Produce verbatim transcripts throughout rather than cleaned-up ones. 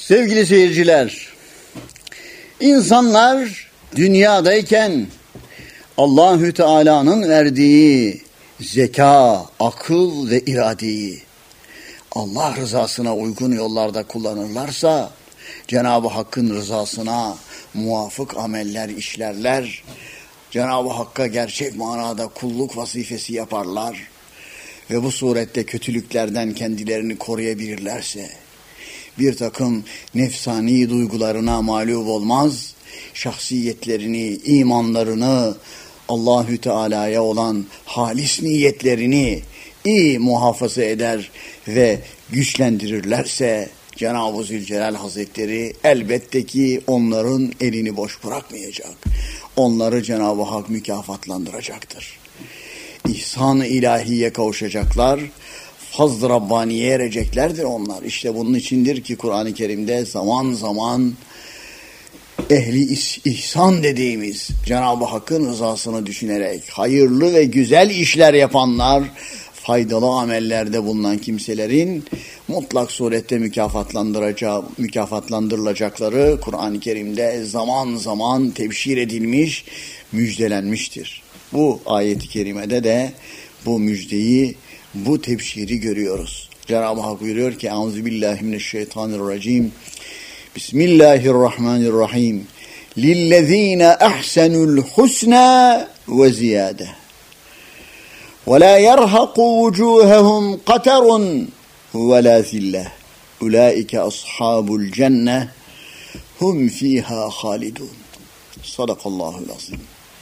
Sevgili seyirciler, insanlar dünyadayken Allahü Teala'nın verdiği zeka, akıl ve iradeyi Allah rızasına uygun yollarda kullanırlarsa Cenab-ı Hakk'ın rızasına muvafık ameller işlerler. Cenab-ı Hakk'a gerçek manada kulluk vazifesi yaparlar ve bu surette kötülüklerden kendilerini koruyabilirlerse bir takım nefsani duygularına mağlup olmaz, şahsiyetlerini, imanlarını, Allahü Teala'ya olan halis niyetlerini iyi muhafaza eder ve güçlendirirlerse Cenab-ı Zülcelal Hazretleri elbette ki onların elini boş bırakmayacak. Onları Cenab-ı Hak mükafatlandıracaktır. İhsan-ı ilahiye kavuşacaklar, fazl-ı Rabbaniye ereceklerdir onlar. İşte bunun içindir ki Kur'an-ı Kerim'de zaman zaman ehli ihsan dediğimiz Cenab-ı Hakk'ın rızasını düşünerek hayırlı ve güzel işler yapanlar, faydalı amellerde bulunan kimselerin mutlak surette mükafatlandıracağı, mükafatlandırılacakları Kur'an-ı Kerim'de zaman zaman tebşir edilmiş, müjdelenmiştir. Bu ayet-i kerimede de bu müjdeyi, bu tebşiri görüyoruz. Cenab-ı Hak buyuruyor ki Euzubillahimineşşeytanirracim. Bismillahirrahmanirrahim. Lillezine ahsenul husna ve ziyade. Ve la yerhaqu vucuhahum qatarun ve la zillah. Ulaike ashabul cenneh hum fiha halidun. Sadakallahul azim.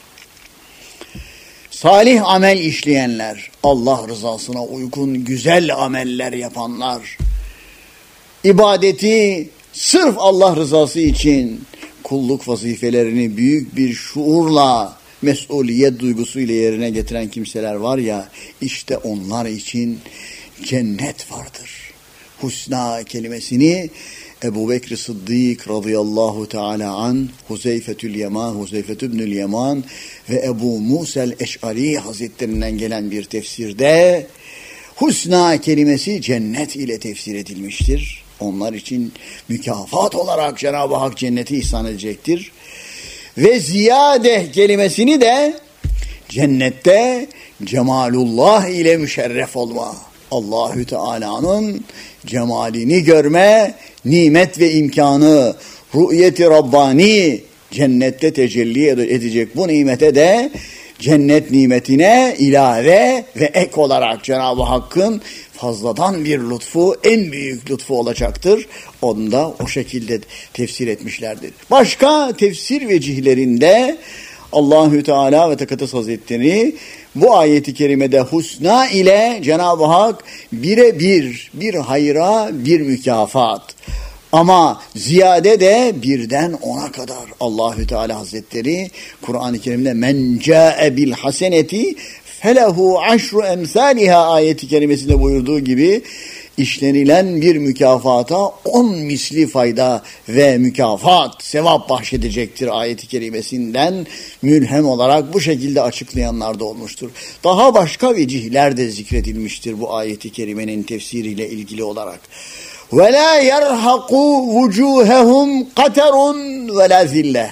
Salih amel işleyenler, Allah rızasına uygun güzel ameller yapanlar, ibadeti sırf Allah rızası için kulluk vazifelerini büyük bir şuurla, mesuliyet duygusuyla yerine getiren kimseler var ya, işte onlar için cennet vardır. Husna kelimesini Ebu Bekr Sıddık radıyallahu teala an, Huzeyfetül Yaman, Huzeyfet İbnül Yaman ve Ebu Musa'l Eş'ari Hazretlerinden gelen bir tefsirde husna kelimesi cennet ile tefsir edilmiştir. Onlar için mükafat olarak Cenab-ı Hak cenneti ihsan edecektir. Ve ziyade kelimesini de cennette cemalullah ile müşerref olma, Allahü Teala'nın cemalini görme, nimet ve imkanı, ru'yeti Rabbani cennette tecelli edecek bu nimete de cennet nimetine ilave ve ek olarak Cenab-ı Hakk'ın fazladan bir lütfu, en büyük lütfu olacaktır. Onu da o şekilde tefsir etmişlerdir. Başka tefsir vecihlerinde Allahü Teala ve Tekaddes Hazretleri bu ayeti kerimede husna ile Cenab-ı Hak birebir bir hayra bir mükafat. Ama ziyade de birden ona kadar Allahü Teala Hazretleri Kur'an-ı Kerim'de men ca'e bil haseneti felehu aşru emsaliha ayeti kerimesinde buyurduğu gibi işlenilen bir mükafata on misli fayda ve mükafat, sevap bahşedecektir ayeti kerimesinden mülhem olarak bu şekilde açıklayanlar da olmuştur. Daha başka vecihler de zikredilmiştir bu ayeti kerimenin tefsiriyle ilgili olarak. وَلَا يَرْحَقُوا وُجُوهَهُمْ قَتَرٌ وَلَا ذِلَّةٌ.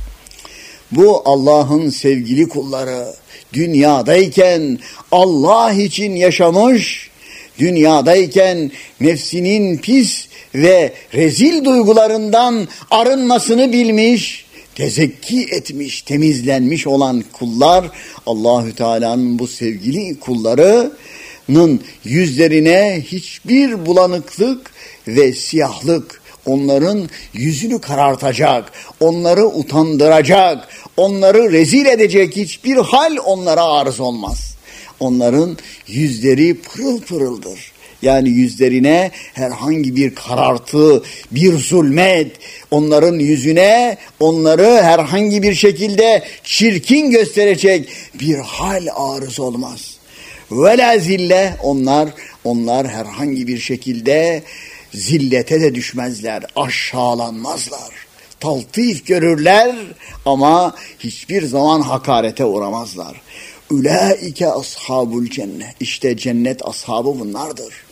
Bu Allah'ın sevgili kulları dünyadayken Allah için yaşamış, dünyadayken nefsinin pis ve rezil duygularından arınmasını bilmiş, tezekki etmiş, temizlenmiş olan kullar, Allahü Teala'nın bu sevgili kullarının yüzlerine hiçbir bulanıklık ve siyahlık onların yüzünü karartacak, onları utandıracak, onları rezil edecek hiçbir hal onlara arız olmaz. Onların yüzleri pırıl pırıldır. Yani yüzlerine herhangi bir karartı, bir zulmet, onların yüzüne onları herhangi bir şekilde çirkin gösterecek bir hal arız olmaz. Ve la zille, onlar, onlar herhangi bir şekilde zillete de düşmezler, aşağılanmazlar. Taltif görürler ama hiçbir zaman hakarete uğramazlar. Ulaike ashabul cennet. İşte cennet ashabı bunlardır.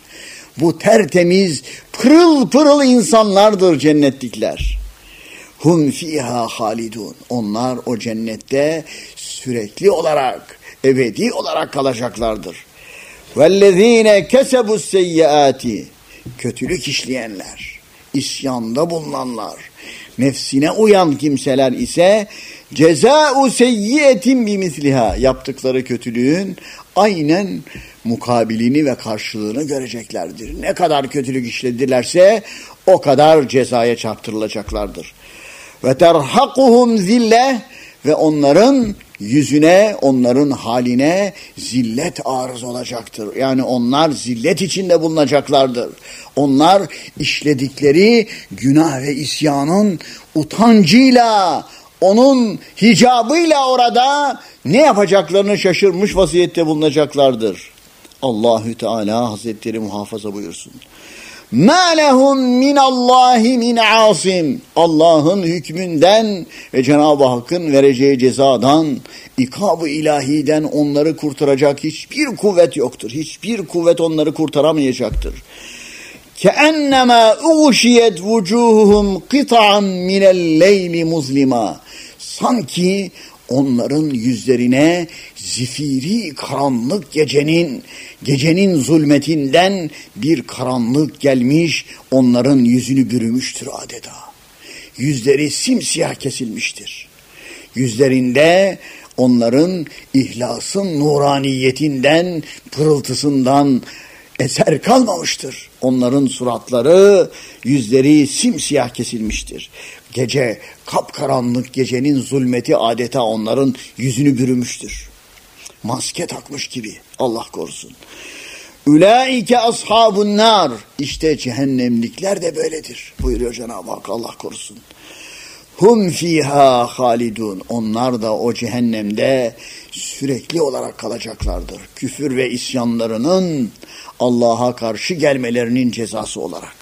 Bu tertemiz, pırıl pırıl insanlardır cennetlikler. Hum fiha halidun. Onlar o cennette sürekli olarak, ebedi olarak kalacaklardır. Vellezine kesebus seyyiati. Kötülük işleyenler, isyanda bulunanlar, nefsine uyan kimseler ise cezâ'u seyyiyetin bimisliha. Yaptıkları kötülüğün aynen mukabilini ve karşılığını göreceklerdir. Ne kadar kötülük işledilerse o kadar cezaya çarptırılacaklardır. Ve terhakuhum zille, ve onların yüzüne, onların haline zillet arız olacaktır. Yani onlar zillet içinde bulunacaklardır. Onlar işledikleri günah ve isyanın utancıyla, onun hicabıyla orada ne yapacaklarını şaşırmış vaziyette bulunacaklardır. Allahü Teala Hazretleri muhafaza buyursun. مَا لَهُمْ مِنَ اللّٰهِ مِنْ عَاصِمٍ. Allah'ın hükmünden ve Cenab-ı Hakk'ın vereceği cezadan, ikab-ı ilahiden onları kurtaracak hiçbir kuvvet yoktur. Hiçbir kuvvet onları kurtaramayacaktır. كَأَنَّمَا اُغْشِيَتْ وُجُوهُهُمْ قِطَعًا مِنَ اللَّيْلِ مُظْلِمًا. Sanki onların yüzlerine zifiri karanlık gecenin, gecenin zulmetinden bir karanlık gelmiş, onların yüzünü bürümüştür adeta. Yüzleri simsiyah kesilmiştir. Yüzlerinde onların ihlasın nuraniyetinden, pırıltısından eser kalmamıştır. Onların suratları, yüzleri simsiyah kesilmiştir. Gece, kapkaranlık gecenin zulmeti adeta onların yüzünü bürümüştür. Maske takmış gibi, Allah korusun. Ulaike ashabun nar. İşte cehennemlikler de böyledir buyuruyor Cenab-ı Hak, Allah korusun. Hum fiha halidun. Onlar da o cehennemde sürekli olarak kalacaklardır. Küfür ve isyanlarının, Allah'a karşı gelmelerinin cezası olarak.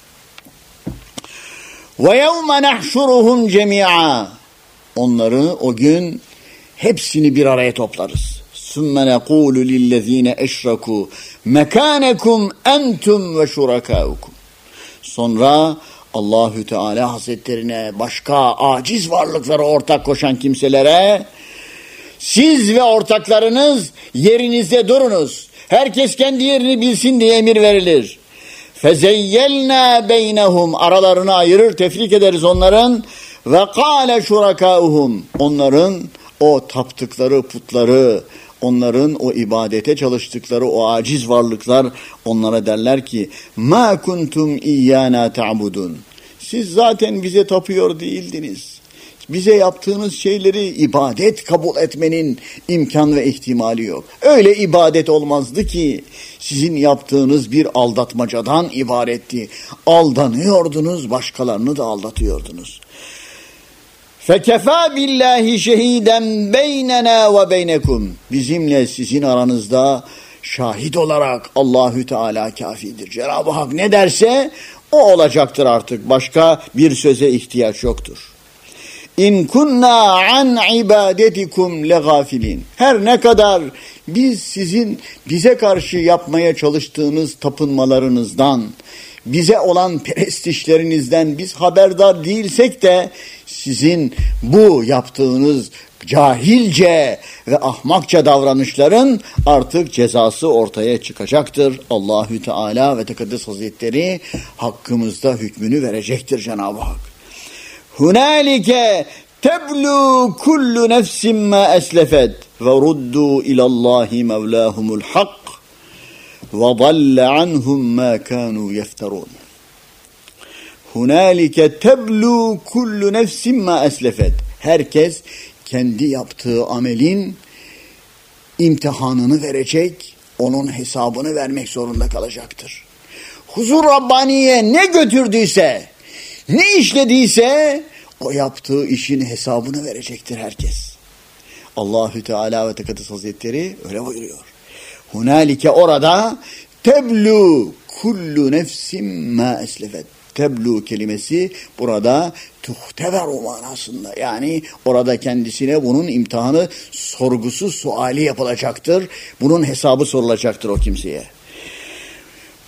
Ve yevme nahşuruhum cemi'a. Onları o gün hepsini bir araya toplarız. Sümme nekulu lillezine eşraku mekânekum entum ve şurakâukum. Sonra Allahü Teala Hazretlerine, başka aciz varlıklara ortak koşan kimselere, siz ve ortaklarınız yerinizde durunuz. Herkes kendi yerini bilsin diye emir verilir. Fezeyyelna beynehum. Aralarını ayırır, tefrik ederiz onların. Ve kâle şurakâuhum. Onların o taptıkları putları, onların o ibadete çalıştıkları o aciz varlıklar onlara derler ki مَا كُنْتُمْ اِيَّانَا تَعْبُدُونَ. Siz zaten bize tapıyor değildiniz. Bize yaptığınız şeyleri ibadet kabul etmenin imkan ve ihtimali yok. Öyle ibadet olmazdı ki, sizin yaptığınız bir aldatmacadan ibaretti. Aldanıyordunuz, başkalarını da aldatıyordunuz. فَكَفَى بِاللّٰهِ شَهِيدًا بَيْنَنَا وَبَيْنَكُمْ. Bizimle sizin aranızda şahit olarak Allahü Teala kafidir. Cenab-ı Hak ne derse o olacaktır artık. Başka bir söze ihtiyaç yoktur. İn kunna an ibadetikum legafilin. Her ne kadar biz sizin bize karşı yapmaya çalıştığınız tapınmalarınızdan, bize olan perestişlerinizden biz haberdar değilsek de sizin bu yaptığınız cahilce ve ahmakça davranışların artık cezası ortaya çıkacaktır. Allahü Teala ve Tekaddes Hazretleri hakkımızda hükmünü verecektir Cenab-ı Hak. Hunalike teblu kullu nefsin ma eslefet ve ruddu ilallahi mevlahumul hak ve dalle anhum ma kanu yefterun. Hunalike teblu kullu nefsin ma eslefet. Herkes kendi yaptığı amelin imtihanını verecek, onun hesabını vermek zorunda kalacaktır. Huzur Rabbaniye ne götürdüyse, ne işlediyse o yaptığı işin hesabını verecektir herkes. Allahü Teala ve Tekaddes Hazretleri öyle buyuruyor. Hunalike orada teblu kullu nefsin ma eslefet. Teblu kelimesi burada tuhteveru manasında. Yani orada kendisine bunun imtihanı, sorgusu, suali yapılacaktır. Bunun hesabı sorulacaktır o kimseye.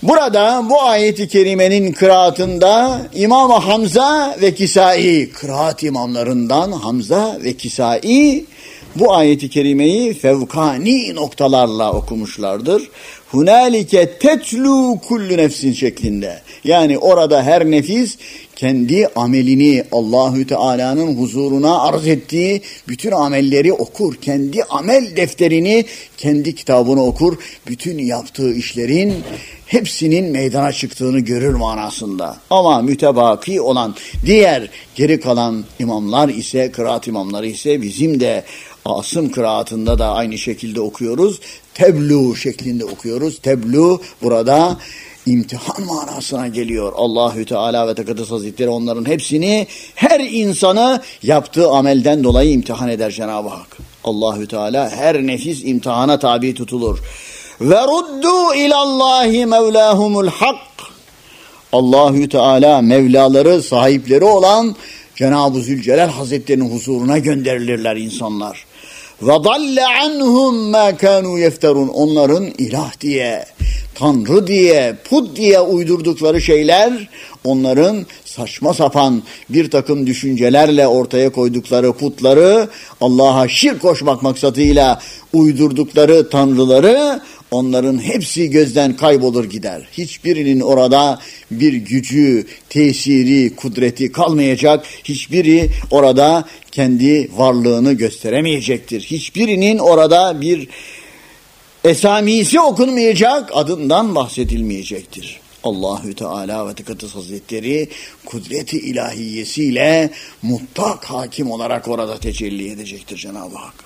Burada bu ayeti kerimenin kıraatında İmam Hamza ve Kisai, kıraat imamlarından Hamza ve Kisai bu ayeti kerimeyi fevkani noktalarla okumuşlardır. Hunalike tetlu kullu nefsin şeklinde. Yani orada her nefis kendi amelini Allahü Teala'nın huzuruna arz ettiği bütün amelleri okur. Kendi amel defterini, kendi kitabını okur. Bütün yaptığı işlerin hepsinin meydana çıktığını görür manasında. Ama mütebaki olan diğer geri kalan imamlar ise, kıraat imamları ise bizim de Asım kıraatında da aynı şekilde okuyoruz. Teblu şeklinde okuyoruz. Teblu burada imtihan manasına geliyor. Allahü Teala ve Tekaddes Hazretleri onların hepsini, her insanı yaptığı amelden dolayı imtihan eder Cenab-ı Hak. Allahü Teala her nefis imtihana tabi tutulur. Ve ruddu ilallahi mevlahumul hak. Allahü Teala Mevlaları, sahipleri olan Cenab-ı Zülcelal Hazretleri'nin huzuruna gönderilirler insanlar. Ve dalle anhum ma kanu yefterun. Onların ilah diye, Tanrı diye, put diye uydurdukları şeyler, onların saçma sapan bir takım düşüncelerle ortaya koydukları putları, Allah'a şirk koşmak maksadıyla uydurdukları tanrıları, onların hepsi gözden kaybolur gider. Hiçbirinin orada bir gücü, tesiri, kudreti kalmayacak. Hiçbiri orada kendi varlığını gösteremeyecektir. Hiçbirinin orada bir esamisi okunmayacak, adından bahsedilmeyecektir. Allahü Teala ve Tekaddes Hazretleri kudreti ilahiyesiyle mutlak hakim olarak orada tecelli edecektir Cenab-ı Hak.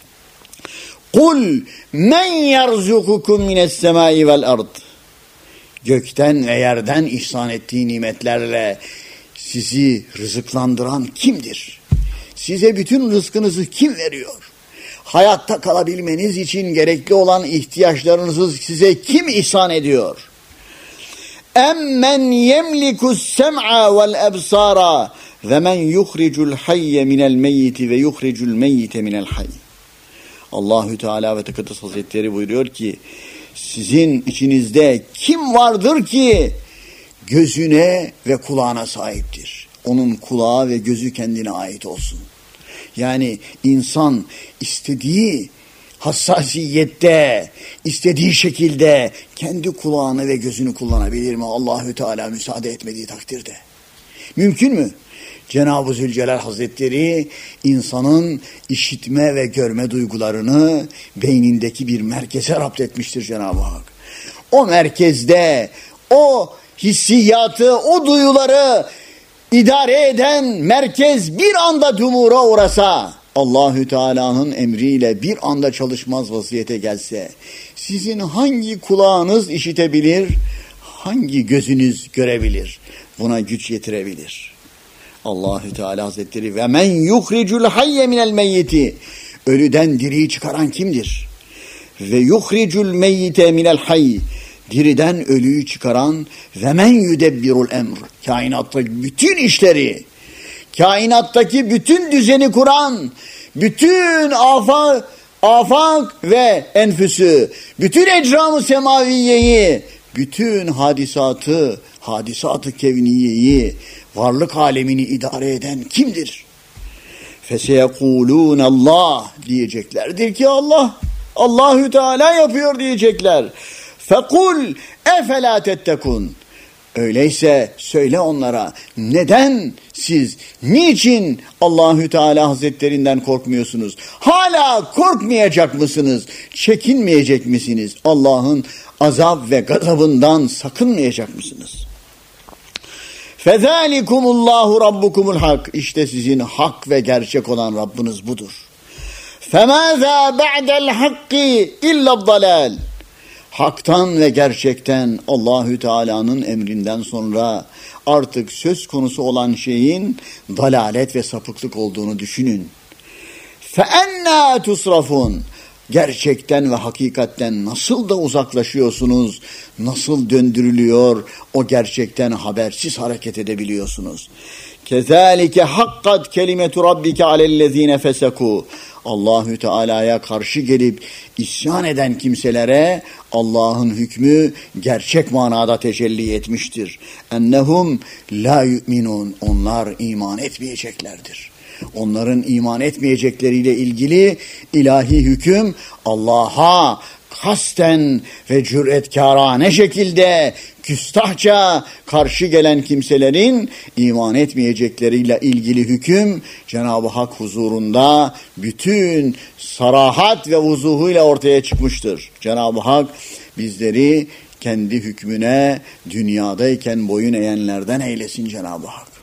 Kul men yerzukukum mines semai vel ard. Gökten ve yerden ihsan ettiği nimetlerle sizi rızıklandıran kimdir? Size bütün rızkınızı kim veriyor? Hayatta kalabilmeniz için gerekli olan ihtiyaçlarınızı size kim ihsan ediyor? Emmen yemlikus sem'a vel ebsara ve men yuhricul hayye minel meyyiti ve yuhricul meyyite minel hayy. Allahü Teala ve Tekaddes Hazretleri buyuruyor ki, sizin içinizde kim vardır ki gözüne ve kulağına sahiptir? Onun kulağı ve gözü kendine ait olsun. Yani insan istediği hassasiyette, istediği şekilde kendi kulağını ve gözünü kullanabilir mi? Allahü Teala müsaade etmediği takdirde. Mümkün mü? Cenab-ı Zülcelal Hazretleri insanın işitme ve görme duygularını beynindeki bir merkeze rapt etmiştir Cenab-ı Hak. O merkezde o hissiyatı, o duyuları idare eden merkez bir anda dumura uğrasa, Allahü Teala'nın emriyle bir anda çalışmaz vaziyete gelse, sizin hangi kulağınız işitebilir, hangi gözünüz görebilir, buna güç yetirebilir? Allahü Teala Hazretleri ve men yuhricul hayye minel meyyiti, ölüden diriyi çıkaran kimdir? Ve yuhricul meyyite minel hayy, diriden ölüyü çıkaran ve men yudebbirul emr, kainattaki bütün işleri, kainattaki bütün düzeni kuran, bütün afak, afak ve enfüsü, bütün ecram-ı semaviyeyi, bütün hadisatı, hadisat-ı kevniyeyi, varlık alemini idare eden kimdir? Feseyekulûne Allah, diyeceklerdir ki Allah, Allahü Teala yapıyor diyecekler. Fekul efelâ tettekûn. Öyleyse söyle onlara, neden siz, niçin Allahü Teala Hazretlerinden korkmuyorsunuz? Hala korkmayacak mısınız? Çekinmeyecek misiniz? Allah'ın azap ve gazabından sakınmayacak mısınız? Fezalikumullahu rabbukumul hak. İşte sizin hak ve gerçek olan Rabbiniz budur. Femâzâ ba'del hakki illa'd-dalâl. Haktan ve gerçekten Allahü Teala'nın emrinden sonra artık söz konusu olan şeyin dalalet ve sapıklık olduğunu düşünün. فَاَنَّا تُصْرَفُونَ. Gerçekten ve hakikatten nasıl da uzaklaşıyorsunuz, nasıl döndürülüyor, o gerçekten habersiz hareket edebiliyorsunuz. كَذَٰلِكَ حَقَّتْ كَلِمَةُ رَبِّكَ عَلَى الَّذ۪ينَ فَسَكُوا. Allahü Teala'ya karşı gelip isyan eden kimselere Allah'ın hükmü gerçek manada tecelli etmiştir. Ennehum la yu'minun. Onlar iman etmeyeceklerdir. Onların iman etmeyecekleriyle ilgili ilahi hüküm Allah'a kasten ve cüretkârane şekilde küstahça karşı gelen kimselerin iman etmeyecekleriyle ilgili hüküm Cenab-ı Hak huzurunda bütün sarahat ve vuzuhuyla ortaya çıkmıştır. Cenab-ı Hak bizleri kendi hükmüne dünyadayken boyun eğenlerden eylesin Cenab-ı Hak.